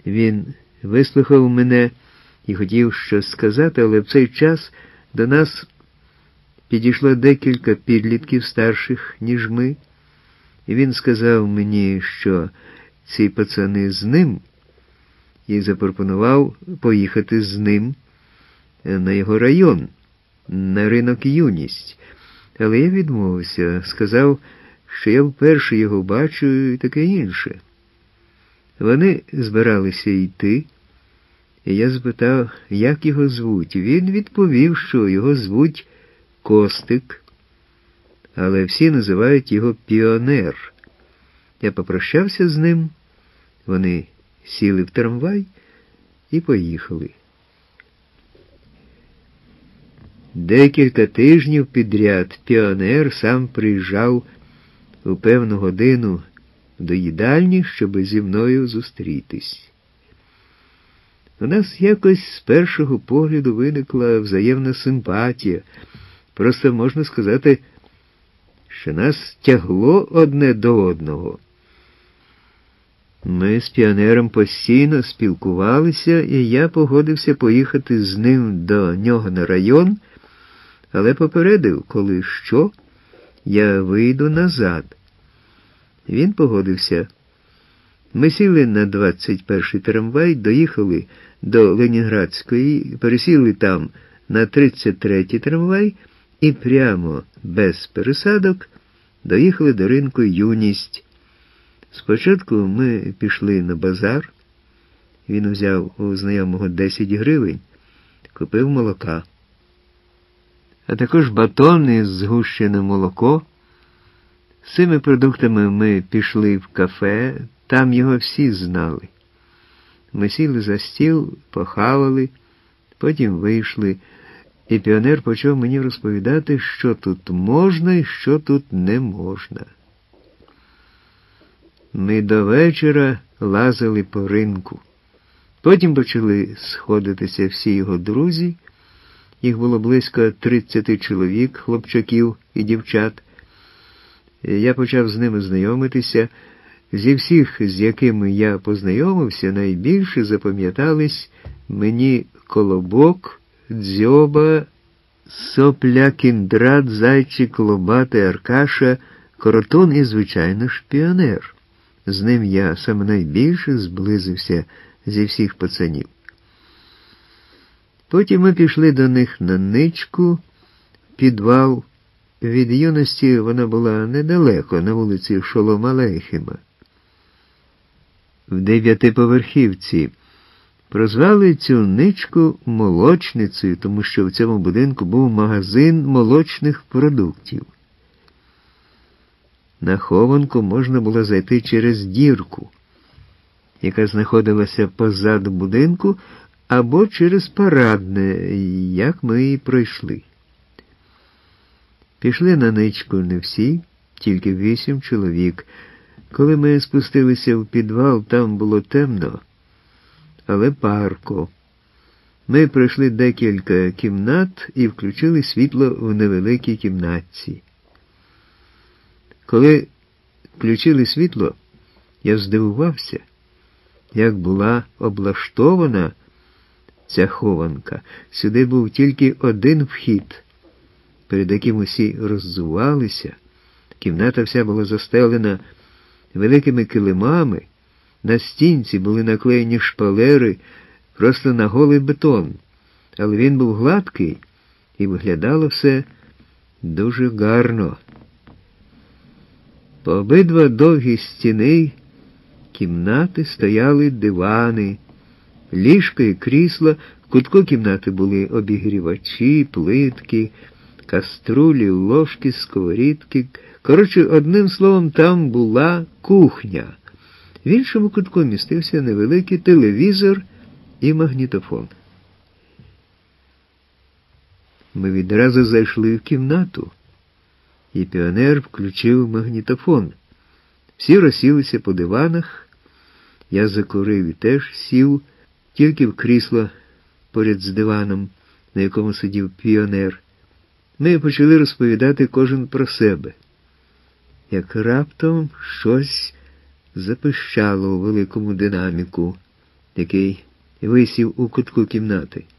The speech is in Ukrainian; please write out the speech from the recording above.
Він вислухав мене і хотів щось сказати, але в цей час до нас підійшло декілька підлітків старших, ніж ми, і він сказав мені, що ці пацани з ним, і запропонував поїхати з ним на його район, на ринок «Юність». Але я відмовився, сказав, що я вперше його бачу і таке інше. Вони збиралися йти, і я запитав, як його звуть. Він відповів, що його звуть Костик, але всі називають його Піонер. Я попрощався з ним, вони сіли в трамвай і поїхали. Декілька тижнів підряд Піонер сам приїжджав у певну годину до їдальні, щоб зі мною зустрітись. У нас якось з першого погляду виникла взаємна симпатія. Просто можна сказати, що нас тягло одне до одного. Ми з Піонером постійно спілкувалися, і я погодився поїхати з ним до нього на район, але попередив, коли що, я вийду назад. Він погодився. Ми сіли на 21-й трамвай, доїхали до Ленінградської, пересіли там на 33-й трамвай і прямо, без пересадок, доїхали до ринку «Юність». Спочатку ми пішли на базар. Він взяв у знайомого 10 гривень, купив молока. А також батон і згущене молоко. З цими продуктами ми пішли в кафе, там його всі знали. Ми сіли за стіл, похавали, потім вийшли, і Піонер почав мені розповідати, що тут можна і що тут не можна. Ми до вечора лазили по ринку. Потім почали сходитися всі його друзі. Їх було близько 30 чоловік, хлопчаків і дівчат. Я почав з ними знайомитися. Зі всіх, з якими я познайомився, найбільше запам'ятались мені Колобок, Дзьоба, Сопля, Кіндрат, Зайчик, Лобатий, Аркаша, Коротун і, звичайно ж, Піонер. З ним я саме найбільше зблизився зі всіх пацанів. Потім ми пішли до них на ничку, в підвал. Від Юності вона була недалеко, на вулиці Шолома Алейхема. В 9-поверхівці. Прозвали цю ничку молочницею, тому що в цьому будинку був магазин молочних продуктів. На хованку можна було зайти через дірку, яка знаходилася позаду будинку, або через парадне, як ми і пройшли. Пішли на ничку не всі, тільки 8 чоловік. Коли ми спустилися в підвал, там було темно, але парко. Ми пройшли декілька кімнат і включили світло в невеликій кімнатці. Коли включили світло, я здивувався, як була облаштована ця хованка. Сюди був тільки один вхід, перед яким усі роззувалися. Кімната вся була застелена великими килимами, на стінці були наклеєні шпалери просто на голий бетон, але він був гладкий і виглядало все дуже гарно. По обидва довгі стіни кімнати стояли дивани, ліжка і крісла, в кутку кімнати були обігрівачі, плитки, каструлі, ложки, сковорідки. Коротше, одним словом, там була кухня. В іншому кутку містився невеликий телевізор і магнітофон. Ми відразу зайшли в кімнату, і Піонер включив магнітофон. Всі розсілися по диванах, я закурив і теж сів, тільки в крісло поряд з диваном, на якому сидів Піонер. Ми почали розповідати кожен про себе. Як раптом щось запищало у великому динаміку. який висів у кутку кімнати.